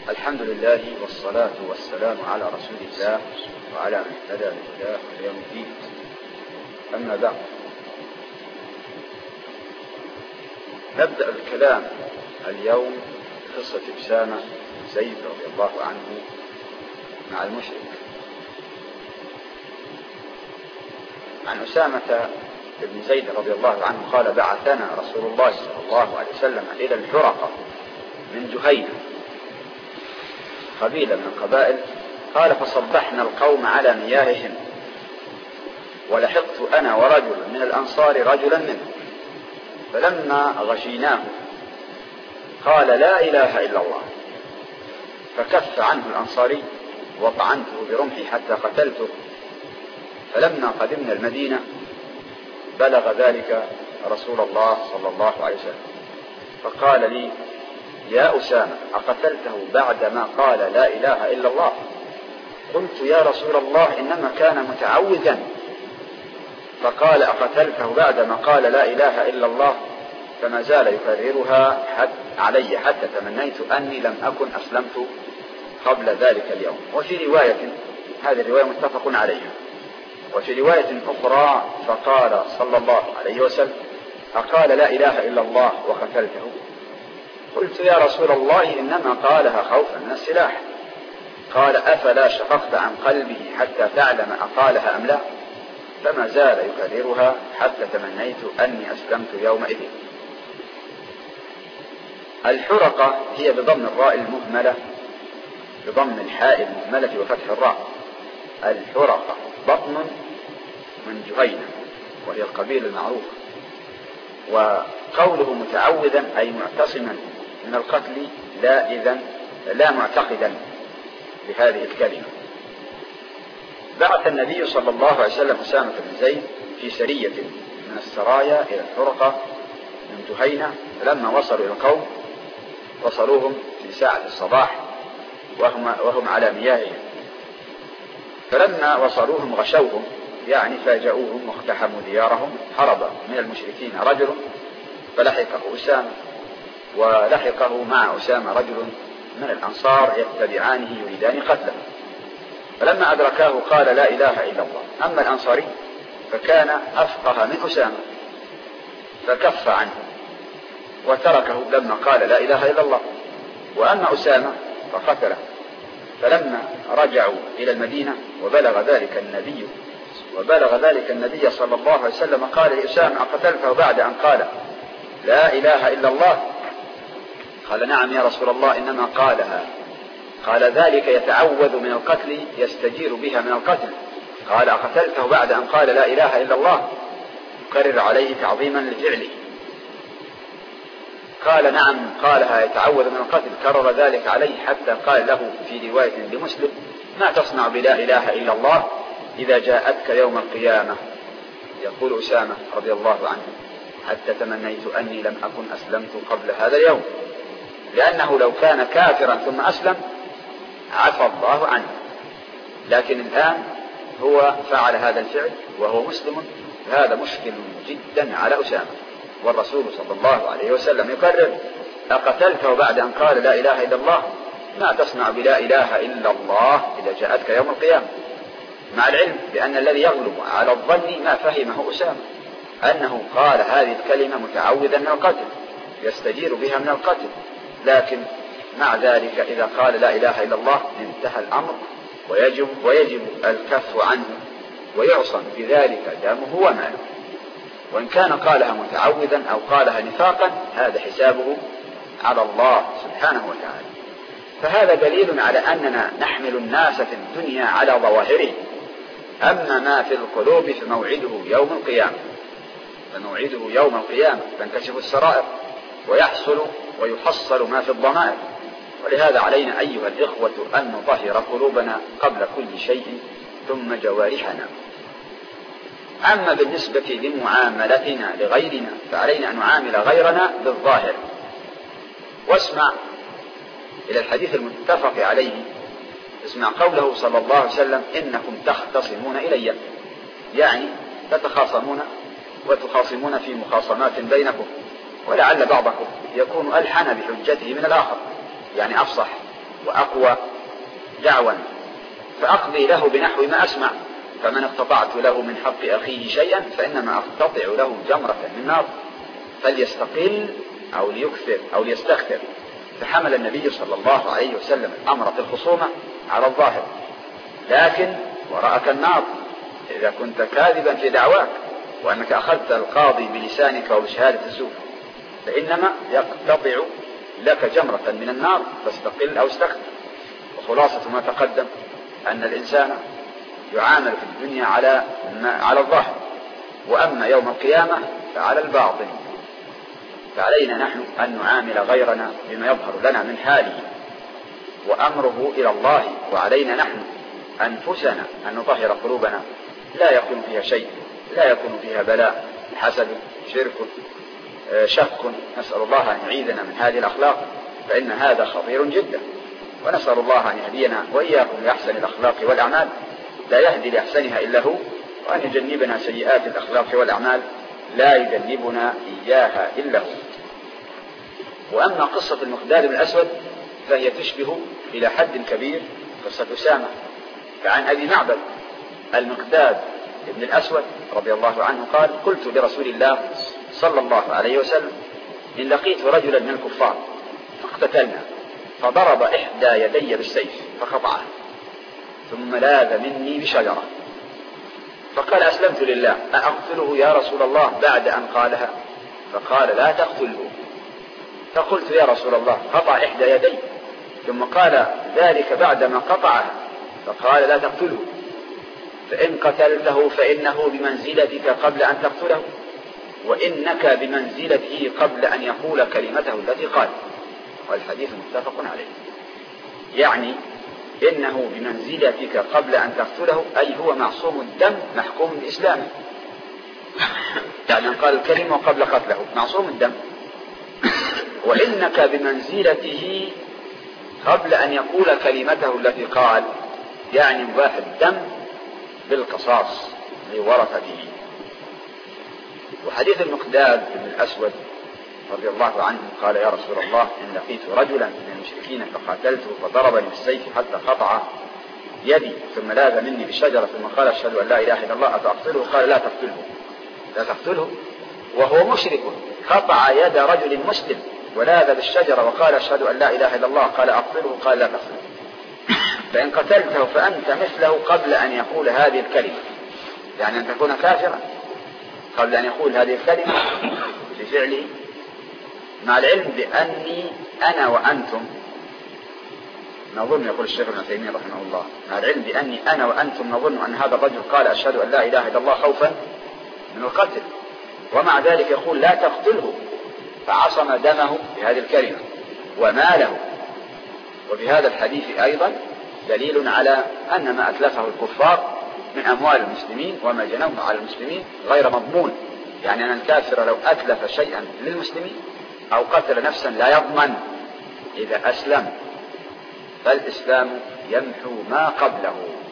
الحمد لله والصلاة والسلام على رسول الله وعلى من اهتدى بهداه إلى يوم الدين. أما بعد، نبدأ الكلام اليوم قصة أسامة بن زيد رضي الله عنه مع المشرك. عن أسامة بن زيد رضي الله عنه قال: بعثنا رسول الله صلى الله عليه وسلم إلى الحرقة من جهينة، قبيلة من القبائل. قال: فصبحنا القوم على مياههم، ولحقت أنا ورجل من الأنصار رجلا منهم، فلما غشيناه قال: لا إله إلا الله، فكف عنه الأنصاري وطعنته برمحي حتى قتلته. فلما قدمنا المدينة بلغ ذلك رسول الله صلى الله عليه وسلم، فقال لي: يا أسامة، أقتلته بعدما قال لا إله إلا الله؟ قلت: يا رسول الله، إنما كان متعوذا. فقال: أقتلته بعدما قال لا إله إلا الله؟ فما زال يكررها علي حتى تمنيت أني لم أكن أسلمت قبل ذلك اليوم. وفي رواية، هذه الرواية متفق عليها، وفي رواية أخرى فقال صلى الله عليه وسلم: أقال لا إله إلا الله وقتلته؟ قلت: يا رسول الله، إنما قالها خوفا من السلاح. قال: أفلا شققت عن قلبه حتى تعلم أقالها أم لا؟ فما زال يكررها حتى تمنيت أني أسلمت يومئذ. الحرقة هي بضم الراء المهملة، بضم الحاء المهملة وفتح الراء. الحرقة بطن من جهينة، وهي القبيلة المعروفة. وقوله متعوذا أي معتصما من القتل، لا معتقدا بهذه الكلمة. بعث النبي صلى الله عليه وسلم أسامة بن زيد في سرية من السرايا إلى الحرقة من جهينة. فلما وصلوا إلى القوم وصلوهم في ساعة الصباح وهم على مياههم. فلما وصلوهم غشوهم، يعني فاجأوهم واقتحموا ديارهم. هرب من المشركين رجل فلحقه أسامة، ولحقه مع أسامة رجل من الأنصار يتبعانه يريدان قتله. فلما أدركاه قال: لا إله إلا الله. أما الأنصاري فكان أفقه من أسامة، فكف عنه وتركه لما قال لا إله إلا الله. وأما أسامة فقتله. فلما رجعوا إلى المدينة وبلغ ذلك النبي صلى الله عليه وسلم قال لأسامة: أقتلته بعد أن قال لا إله إلا الله؟ قال: نعم يا رسول الله، إنما قالها. قال: ذلك يتعوذ من القتل، يستجير بها من القتل. قال: أقتلته بعد أن قال لا إله إلا الله؟ يكرر عليه تعظيما لفعله. قال: نعم قالها يتعوذ من القتل. كرر ذلك عليه حتى قال له في رواية لمسلم: ما تصنع بلا إله إلا الله إذا جاءتك يوم القيامة؟ يقول أسامة رضي الله عنه: حتى تمنيت أني لم أكن أسلمت قبل هذا اليوم، لأنه لو كان كافرا ثم أسلم عفى الله عنه، لكن الآن هو فعل هذا الفعل وهو مسلم. هذا مشكل جدا على أسامة. والرسول صلى الله عليه وسلم يكرر: أقتلته بعد أن قال لا إله إلا الله؟ ما تصنع بلا إله إلا الله إذا جاءتك يوم القيامة؟ مع العلم بأن الذي يغلب على الظن ما فهمه أسامة، أنه قال هذه الكلمة متعوذا من القتل، يستجير بها من القتل. لكن مع ذلك إذا قال لا إله إلا الله انتهى الأمر، ويجب الكف عنه، ويعصم بذلك دمه وماله. وإن كان قالها متعوذا أو قالها نفاقا، هذا حسابه على الله سبحانه وتعالى. فهذا دليل على أننا نحمل الناس في الدنيا على ظواهره، أما ما في القلوب فموعده يوم القيامة، تنكشف السرائر ويحصل ما في الضمائر. ولهذا علينا أيها الإخوة أن نطهر قلوبنا قبل كل شيء، ثم جوارحنا. أما بالنسبة لمعاملتنا لغيرنا فعلينا أن نعامل غيرنا بالظاهر. واسمع إلى الحديث المتفق عليه، اسمع قوله صلى الله عليه وسلم: إنكم تختصمون إلي، يعني تتخاصمون وتخاصمون في مخاصمات بينكم، ولعل بعضكم يكون ألحن بحجته من الآخر، يعني أفصح وأقوى دعوا، فأقضي له بنحو ما أسمع، فمن اقتطعت له من حق أخيه شيئا فإنما أقتطع له جمرة من نار، فليستقل أو ليكثر أو ليستكثر. فحمل النبي صلى الله عليه وسلم الأمر في الخصومة على الظاهر، لكن وراءك النار إذا كنت كاذبا في دعواك وأنك أخذت القاضي بلسانك وبشهادة الزور، فإنما يقتطع لك جمرة من النار، فاستقل أو استكثر. وخلاصة ما تقدم أن الإنسان يعامل في الدنيا على الظاهر، وأما يوم القيامة فعلى الباطن، فعلينا نحن أن نعامل غيرنا بما يظهر لنا من حاله، وأمره إلى الله، وعلينا نحن أنفسنا أن نطهر قلوبنا لا يكون فيها شيء، لا يكون فيها بلاء، حسد، شرك، شك. نسأل الله أن يعيذنا من هذه الأخلاق، فإن هذا خطير جدا، ونسأل الله أن يهدينا وإياكم لأحسن الأخلاق والأعمال، لا يهدي لأحسنها إلا هو، وأن يجنبنا سيئات الأخلاق والأعمال، لا يجنبنا إياها إلا هو. وأما قصة المقداد بن الأسود فهي تشبه إلى حد كبير قصة أسامة. فعن أبي معبد المقداد بن الأسود رضي الله عنه قال: قلت لرسول الله صلى الله عليه وسلم: إن لقيت رجلا من الكفار فاقتتلنا، فضرب إحدى يدي بالسيف فقطعه، ثم لاذ مني بشجرة، فقال: أسلمت لله، أقتله يا رسول الله بعد أن قالها؟ فقال: لا تقتله. فقلت: يا رسول الله، قطع إحدى يدي، ثم قال ذلك بعدما قطعها، فقال: لا تقتله، فإن قتلته فإنه بمنزلتك قبل أن تقتله، وإنك بمنزلته قبل أن يقول كلمته التي قال. والحديث متفق عليه. يعني إنه بمنزلتك قبل أن تقتله، أي هو معصوم الدم محكوم بإسلامه، يعني قال الكلمة قبل قتله معصوم الدم. وإنك بمنزلته قبل أن يقول كلمته التي قال، يعني مباح الدم بالقصاص لورثته. وحديث المقداد بن الأسود رضي الله عنه قال: يا رسول الله، إن لقيت رجلا من المشركين فقاتلته فضربني بالسيف حتى قطع يدي، ثم لاذ مني بالشجرة، ثم قال: أشهد أن لا إله إلا الله، أفأقتله؟ قال: لا تقتله، لا تقتله، وهو مشرك قطع يد رجل مسلم ولاذ بالشجرة وقال: أشهد أن لا إله إلا الله، قال: أقتله؟ قال: لا تقتله، فإن قتلته فأنت مثله قبل أن يقول هذه الكلمة، يعني أن تكون كافرا قبل أن يقول هذه الكلمة بفعله، مع العلم بأني أنا وأنتم نظن، يقول الشيخ ابن تيمية رحمه الله، مع العلم بأني أنا وأنتم نظن أن هذا الرجل قال: أشهد أن لا إله إلا الله خوفا من القتل، ومع ذلك يقول: لا تقتله، فعصم دمه بهذه الكلمة وماله. وبهذا الحديث أيضا دليل على أن ما أتلفه الكفار من أموال المسلمين وما جنوه على المسلمين غير مضمون، يعني أن الكافر لو أتلف شيئا للمسلمين أو قتل نفسا لا يضمن إذا أسلم، فالإسلام يمحو ما قبله.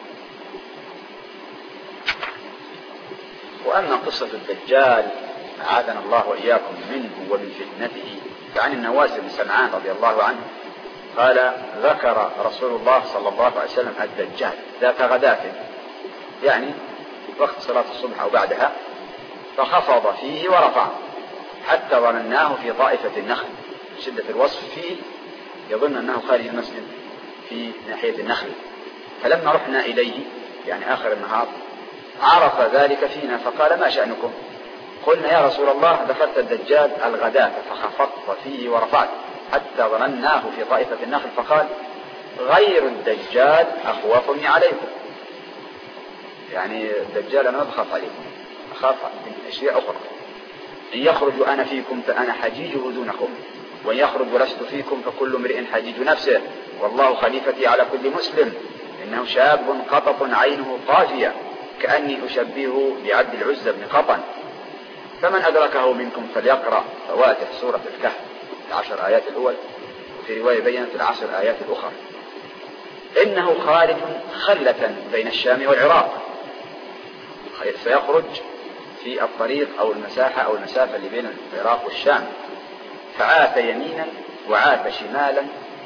وأما قصة الدجال أعاذنا الله وإياكم منه ومن فتنته، فعن النواس بن سمعان رضي الله عنه قال: ذكر رسول الله صلى الله عليه وسلم الدجال ذات غداة، يعني وقت صلاة الصبح أو بعدها، فخفض فيه ورفع حتى ظنناه في طائفة النخل، شدة الوصف فيه يظن أنه خارج المسجد في ناحية النخل، فلما رحنا إليه يعني آخر النهار عرف ذلك فينا، فقال: ما شأنكم؟ قلنا: يا رسول الله، ذكرت الدجال الغداة فخفضت فيه ورفعت حتى ظنناه في طائفة النخل، فقال: غير الدجال أخوفني عليكم، يعني الدجال أنا ما بخاف عليكم، أخاف من أشياء أخرى، إن يخرج أنا فيكم فأنا حجيجه دونكم، وإن يخرج ولست فيكم فكل امرئ حجيج نفسه، والله خليفتي على كل مسلم، إنه شاب قطط عينه طافية كأني أشبهه بعبد العزى بن قطن، فمن أدركه منكم فليقرأ فواتح سورة الكهف 10 آيات الأول، وفي رواية بينت 10 آيات الأخرى، إنه خارج خلة بين الشام والعراق، سيخرج في الطريق أو المساحة أو المسافة اللي بين العراق والشام، فعاث يمينا وعاث شمالا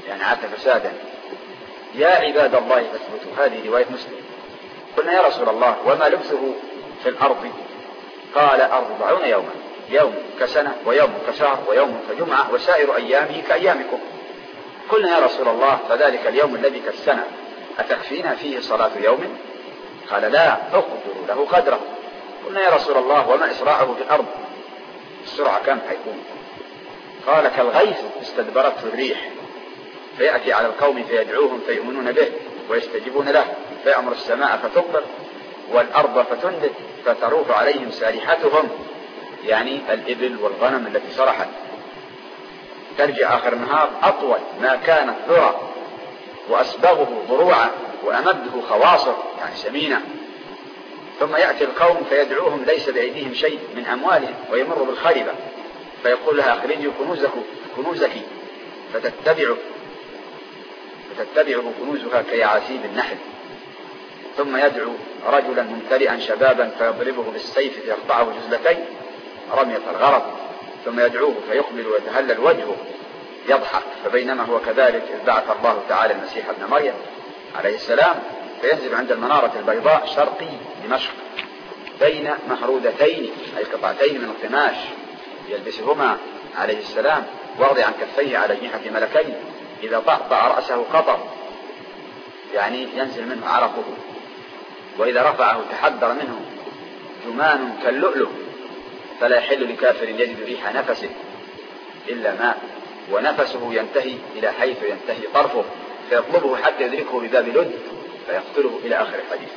يعني عاد فسادا. يا عباد الله فاثبتوا. هذه رواية مسلم. قلنا يا رسول الله وما لبثه في الأرض؟ قال 40 يوما، يوم كسنة ويوم كشهر ويوم كجمعة وسائر أيامه كأيامكم. قلنا يا رسول الله فذلك اليوم الذي كالسنة أتكفينا فيه صلاة يوم؟ قال لا، اقدروا له قدره. قلنا يا رسول الله وما إسراعه في الأرض؟ السرعة كم حيكون؟ قال كالغيث استدبرته الريح فيأتي على القوم فيدعوهم فيؤمنون به ويستجيبون له، فيأمر السماء فتمطر والأرض فتنبت فتروح عليهم سارحتهم، يعني الإبل والغنم التي سرحت، ترجع آخر النهار أطول ما كانت ذرى وأسبغه ضروعا وأمده خواصر يعني سمينة. ثم يأتي القوم فيدعوهم ليس بأيديهم شيء من أموالهم ويمر بالخربة فيقول لها أخرجوا كنوزك فتتبعه كنوزها كيعاسيب النحل. ثم يدعو رجلا ممتلئا شبابا فيضربه بالسيف فيقطعه جزلتين رمية الغرض. ثم يدعوه فيقبل ويتهلل وجهه يضحك. فبينما هو كذلك إذ بعث الله تعالى المسيح ابن مريم عليه السلام فينزل عند المنارة البيضاء شرقي دمشق بين مهرودتين أي قطعتين من القماش يلبسهما عليه السلام، واضعا كفيه على جنحة ملكين، إذا طأطأ رأسه قطر يعني ينزل منه عرقه، وإذا رفعه تحدر منه جمان كاللؤلؤ، فلا يحل لكافر يجد ريح نفسه إلا ماء، ونفسه ينتهي إلى حيث ينتهي طرفه فيطلبه حتى يدركه بباب لد فيقتله إلى آخر الحديث.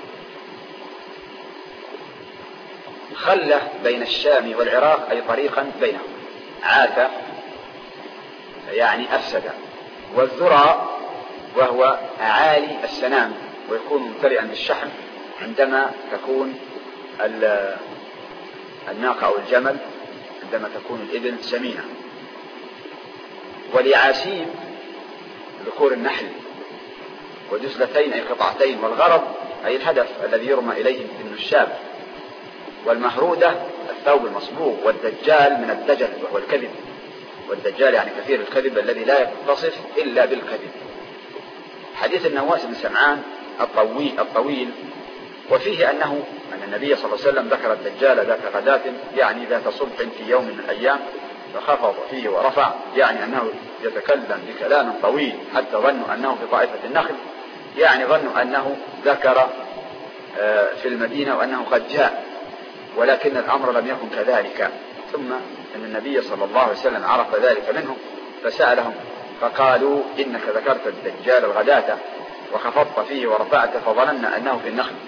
خلة بين الشام والعراق أي طريقا بينهم، عاث يعني أفسد، والذرى وهو أعالي السنام ويكون ممتلئا بالشحم عندما تكون الناقة أو الجمل، عندما تكون الإبل سمينة. واليعاسيب ذكور النحل، وجزلتين أي قطعتين، والغرض أي الهدف الذي يرمى إليه بالنشاب. والمهرودة الثوب المصبوغ. والدجال من الدجل وهو الكذب، والدجال يعني كثير الكذب الذي لا يتصف إلا بالكذب. حديث النواس بن سمعان الطويل وفيه أن النبي صلى الله عليه وسلم ذكر الدجال ذات غداة يعني ذات صبح في يوم من الأيام فخفض فيه ورفع، يعني أنه يتكلم بكلام طويل حتى ظنوا أنه في طائفة النخل، يعني ظنوا أنه ذكر في المدينة وأنه قد جاء، ولكن الأمر لم يكن كذلك. ثم أن النبي صلى الله عليه وسلم عرف ذلك منهم فسألهم فقالوا إنك ذكرت الدجال الغداة وخفضت فيه ورفعت فظننا أنه في النخل،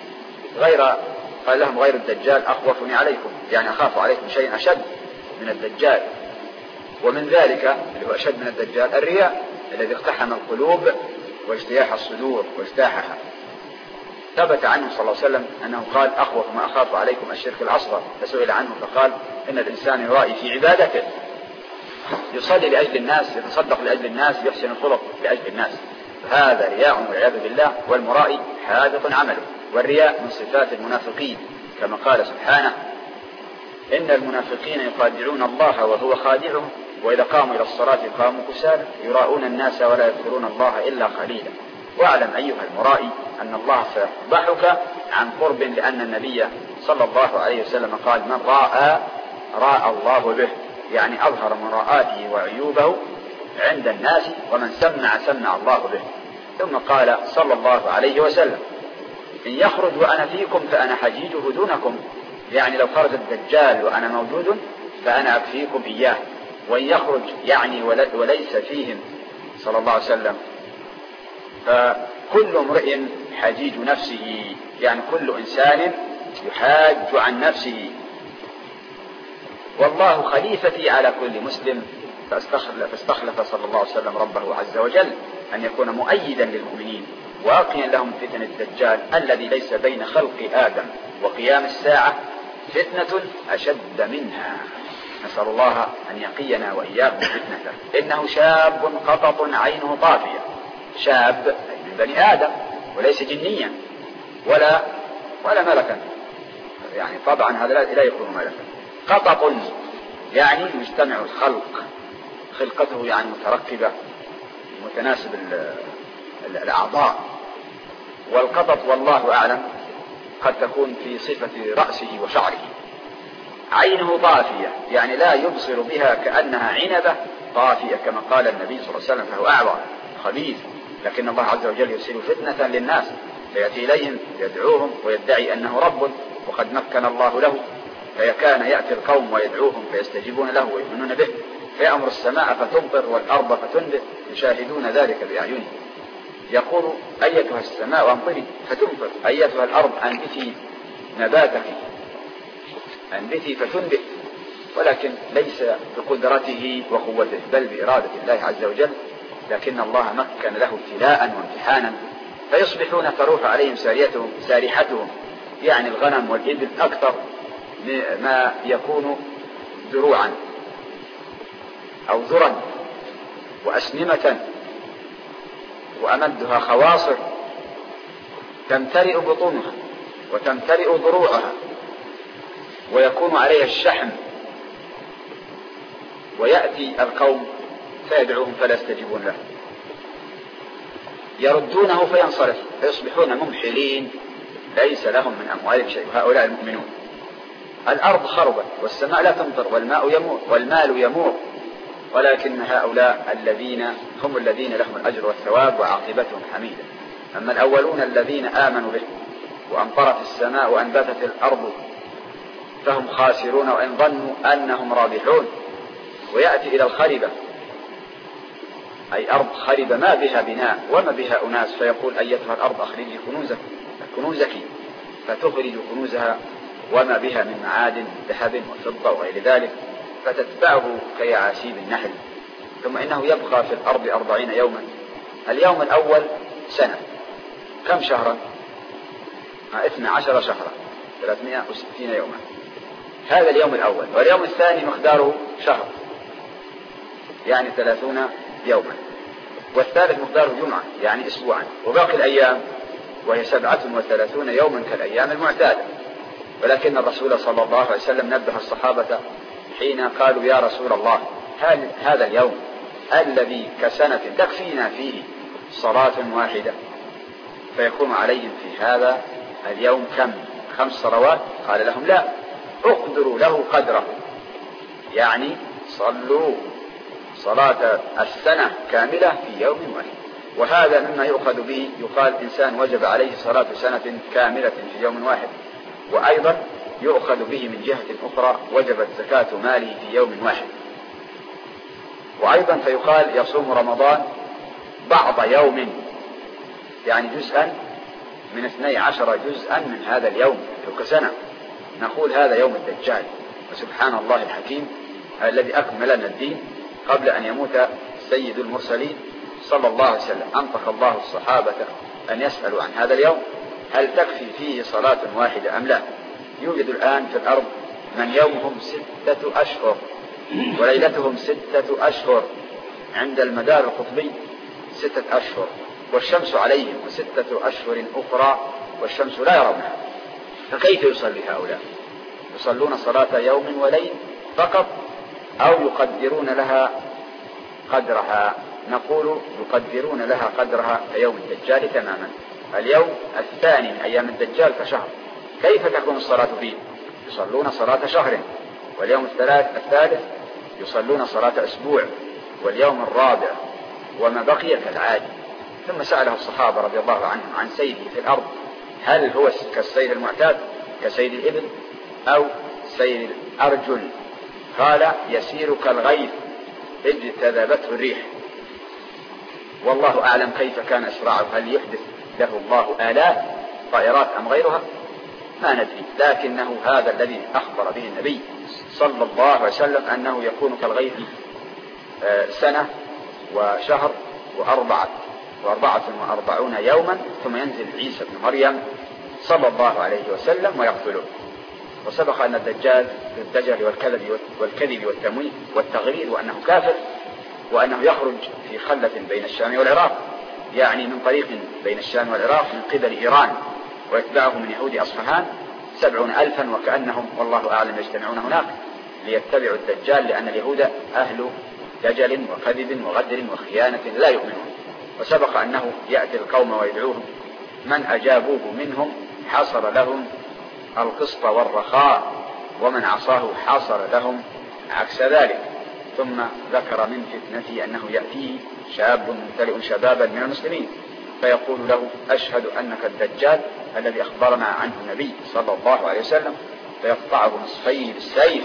قال لهم غير الدجال أخوفني عليكم، يعني أخاف عليكم شيء أشد من الدجال. ومن ذلك اللي هو أشد من الدجال الرياء الذي اقتحم القلوب واجتياح الصدور واجتاحها. ثبت عنه صلى الله عليه وسلم أنه قال أخوف ما أخاف عليكم الشرك الأصغر، فسئل عنه فقال إن الإنسان يرائي في عبادته، يصلي لأجل الناس، يتصدق لأجل الناس، يحسن الخلق لأجل الناس، هذا رياء والعياذ بالله. والمرائي حابط عمله. والرياء من صفات المنافقين كما قال سبحانه إن المنافقين يخادعون الله وهو خادعهم وإذا قاموا إلى الصلاة قاموا كسالى يراءون الناس ولا يذكرون الله إلا قليلا. واعلم أيها المرائي أن الله سيفضحك عن قرب، لأن النبي صلى الله عليه وسلم قال من راء الله به، يعني أظهر مراءاته وعيوبه عند الناس، ومن سمع الله به. ثم قال صلى الله عليه وسلم إن يخرج وأنا فيكم فأنا حجيجه دونكم، يعني لو خرج الدجال وأنا موجود فأنا أكفيكم إياه. وإن يخرج يعني وليس فيهم صلى الله عليه وسلم فكل امرئ حجيج نفسه، يعني كل إنسان يحاج عن نفسه. والله خليفتي على كل مسلم، فاستخلف صلى الله عليه وسلم ربه عز وجل أن يكون مؤيدا للمؤمنين واقيا لهم فتنة الدجال الذي ليس بين خلق آدم وقيام الساعة فتنة أشد منها. نسأل الله أن يقينا وإياكم فتنته. إنه شاب قطط عينه طافية، شاب من بني آدم وليس جنيا ولا ملكا، يعني طبعا هذا لا يكون ملكا. قطط يعني مجتمع الخلق، خلقته يعني متركبة متناسب الأعضاء. والقطط والله أعلم قد تكون في صفة رأسه وشعره. عينه طافية يعني لا يبصر بها كأنها عنبة طافية كما قال النبي صلى الله عليه وسلم، فهو أعور خبيث، لكن الله عز وجل يرسل فتنة للناس فيأتي إليهم يدعوهم ويدعي أنه رب وقد مكن الله له، فكان يأتي القوم ويدعوهم فيستجيبون له ويؤمنون به، فيأمر السماء فتمطر والأرض فتنبت يشاهدون ذلك بأعينهم. يقول أيتها السماء أمطري فتمطر، أيتها الأرض أنبتي نباتك، أنبتي فتنبت، ولكن ليس بقدرته وقوته بل بإرادة الله عز وجل، لكن الله مكن له ابتلاء وامتحانا فيصبحون تروح عليهم سارحتهم، يعني الغنم والإبل أكثر ما يكون ذروعا أو ذرا وأسنمة وأمدها خواصر، تمتلئ بطونها وتمتلئ ضروعها ويكون عليها الشحم، ويأتي القوم فيدعوهم فلا يستجيبون له، يردونه فينصرف فيصبحون ممحلين ليس لهم من أموالهم شيء. هؤلاء المؤمنون. الأرض خربت والسماء لا تمطر والماء يمور والمال يمور، ولكن هؤلاء الذين هم الذين لهم الأجر والثواب وعاقبتهم حميدة. أما الأولون الذين آمنوا به وأمطرت السماء وأنبتت الأرض فهم خاسرون وإن ظنوا أنهم رابحون. ويأتي إلى الخربة أي أرض خربة ما بها بناء وما بها أناس، فيقول أيتها الأرض أخرجي كنوزك فتخرج كنوزها وما بها من معادن ذهب وفضة وغير ذلك، فتتبعه كيعاسيب النحل. ثم إنه يبقى في الأرض 40 يوما. اليوم الأول سنة، كم شهرا؟ 12 شهرا 360 يوما، هذا اليوم الأول. واليوم الثاني مقداره شهر يعني 30 يوما، والثالث مقداره جمعة يعني أسبوعا، وباقي الأيام وهي 37 يوما كالأيام المعتادة. ولكن الرسول صلى الله عليه وسلم نبه الصحابة حين قالوا يا رسول الله هل هذا اليوم الذي كسنة تكفينا فيه صلاة واحدة؟ فيكون عليهم في هذا اليوم كم؟ 5 صلوات؟ قال لهم لا، اقدروا له قدره، يعني صلوا صلاة السنة كاملة في يوم واحد. وهذا مما يؤخذ به يقال إنسان وجب عليه صلاة سنة كاملة في يوم واحد. وأيضا يؤخذ به من جهة أخرى وجبت زكاة ماله في يوم واحد. وأيضا فيقال يصوم رمضان بعض يوم، يعني جزءا من 12 جزءا من هذا اليوم كسنة. نقول هذا يوم الدجال. وسبحان الله الحكيم الذي أكمل لنا الدين قبل أن يموت سيد المرسلين صلى الله عليه وسلم. أنطق الله الصحابة أن يسألوا عن هذا اليوم هل تكفي فيه صلاة واحدة أم لا؟ يوجد الآن في الأرض من يومهم 6 أشهر وليلتهم 6 أشهر، عند المدار القطبي 6 أشهر، والشمس عليهم 6 أشهر أخرى والشمس لا يرونها. فكيف يصلي هؤلاء؟ يصلون صلاة يوم وليل فقط أو يقدرون لها قدرها؟ نقول يقدرون لها قدرها كيوم الدجال تماما. اليوم الثاني من أيام الدجال كشهر، كيف تكون الصلاة فيه؟ يصلون صلاة شهر، واليوم الثالث يصلون صلاة أسبوع، واليوم الرابع وما بقي كالعادي. ثم سأله الصحابة رضي الله عنهم عن سيره في الأرض هل هو كالسير المعتاد كسير الإبل أو سير الأرجل؟ قال يسير كالغيث اجتذبته الريح. والله أعلم كيف كان إسراعه، هل يحدث له الله آلات طائرات أم غيرها؟ ما ندري، لكنه هذا الذي أخبر به النبي صلى الله عليه وسلم أنه يكون كالغيث سنة وشهر و44 يوما، ثم ينزل عيسى بن مريم صلى الله عليه وسلم ويقتله. وسبق أن الدجال بالدجل والكذب والتمويه والتغرير وأنه كافر، وأنه يخرج في خلة بين الشام والعراق، يعني من طريق بين الشام والعراق من قبل إيران، ويتبعه من يهود أصفهان 70,000، وكأنهم والله أعلم يجتمعون هناك ليتبعوا الدجال، لأن اليهود أهل دجل وكذب وغدر وخيانة لا يؤمنون. وسبق أنه يأتي القوم ويدعوهم، من أجابوه منهم حصل لهم القسط والرخاء، ومن عصاه حصل لهم عكس ذلك. ثم ذكر من فتنته أنه يأتيه شاب ممتلئ شبابا من المسلمين فيقول له أشهد أنك الدجال الذي أخبرنا عنه النبي صلى الله عليه وسلم، فيقطعه نصفين بالسيف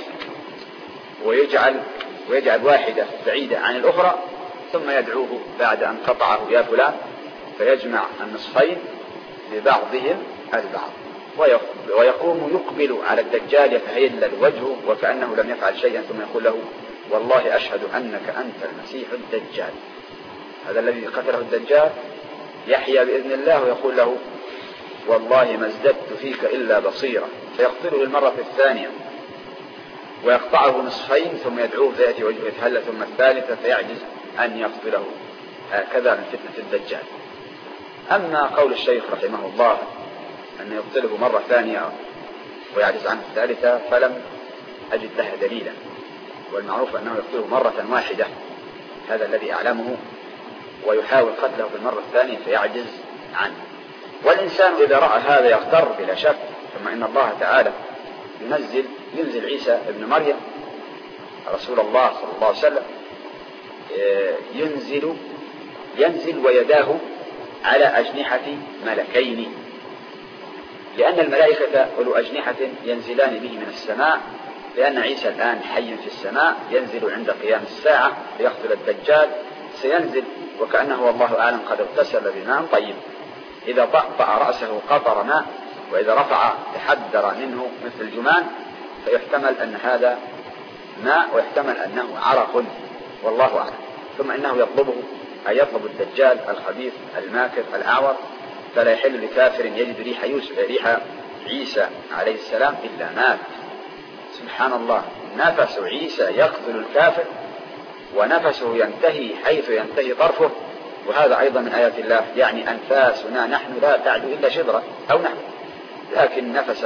ويجعل واحدة بعيدة عن الأخرى، ثم يدعوه بعد أن قطعه يا فلان، فيجمع النصفين ببعضهم البعض ويقوم يقبل على الدجال يتهيل وجهه وكأنه لم يفعل شيئا، ثم يقول له والله أشهد أنك أنت المسيح الدجال. هذا الذي قتله الدجال يحيى بإذن الله ويقول له والله ما ازددت فيك إلا بصيرة، فيقتله المرة الثانية ويقطعه نصفين، ثم يدعوه فيأتي وجهه يتهلى، ثم الثالثة فيعجز أن يقتله. هكذا من فتنة الدجال. أما قول الشيخ رحمه الله أن يقتله مرة ثانية ويعجز عنه الثالثة فلم أجد له دليلا، والمعروف أنه يقتله مرة واحدة، هذا الذي أعلمه، ويحاول قتله في المرة الثانية فيعجز عنه. والإنسان إذا رأى هذا يغتر بلا شك. ثم إن الله تعالى ينزل عيسى ابن مريم رسول الله صلى الله عليه وسلم، ينزل ويداه على أجنحة ملكين، لأن الملائكة أولو أجنحة ينزلان به من السماء، لأن عيسى الآن حي في السماء ينزل عند قيام الساعة ليقتل الدجال، سينزل وكأنه والله أعلم قد اغتسل بماء طيب، إذا طأطأ رأسه قطر ماء، وإذا رفع تحدر منه مثل الجمان، فيحتمل أن هذا ماء ويحتمل أنه عرق، والله أعلم. ثم إنه يطلبه أي يطلب الدجال الخبيث الماكر الأعور، فلا يحل لكافر يجد ريح عيسى عليه السلام إلا مات. سبحان الله، نفس عيسى يقتل الكافر ونفسه ينتهي حيث ينتهي طرفه، وهذا أيضا من آيات الله، يعني أنفاسنا نحن لا تعدو إلا شبرا أو نحو، لكن نفس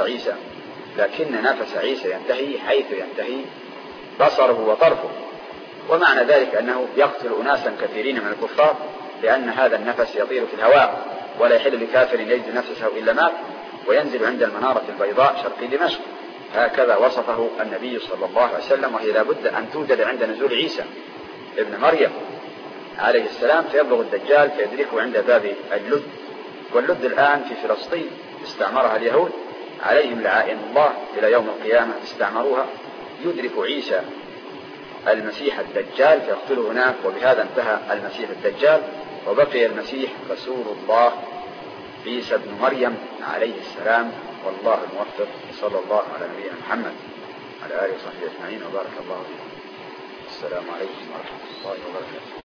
عيسى ينتهي حيث ينتهي بصره وطرفه. ومعنى ذلك أنه يقتل أناسا كثيرين من الكفار، لأن هذا النفس يطير في الهواء، ولا يحل لكافر يجد نفسه إلا مات، وينزل عند المنارة البيضاء شرقي دمشق. هكذا وصفه النبي صلى الله عليه وسلم، وهي لابد أن توجد عند نزول عيسى ابن مريم عليه السلام، فيبلغ الدجال فيدركه عند باب اللد. واللد الآن في فلسطين استعمرها اليهود عليهم لعائن الله إلى يوم القيامة، استعمروها. يدرك عيسى المسيح الدجال فيقتله هناك، وبهذا انتهى المسيح الدجال، وبقي المسيح رسول الله عيسى ابن مريم عليه السلام. والله الموفق، صلى الله على نبينا محمد وعلى آله وصحبه أجمعين، وبارك الله فيكم. السلام عليكم ورحمة الله وبركاته.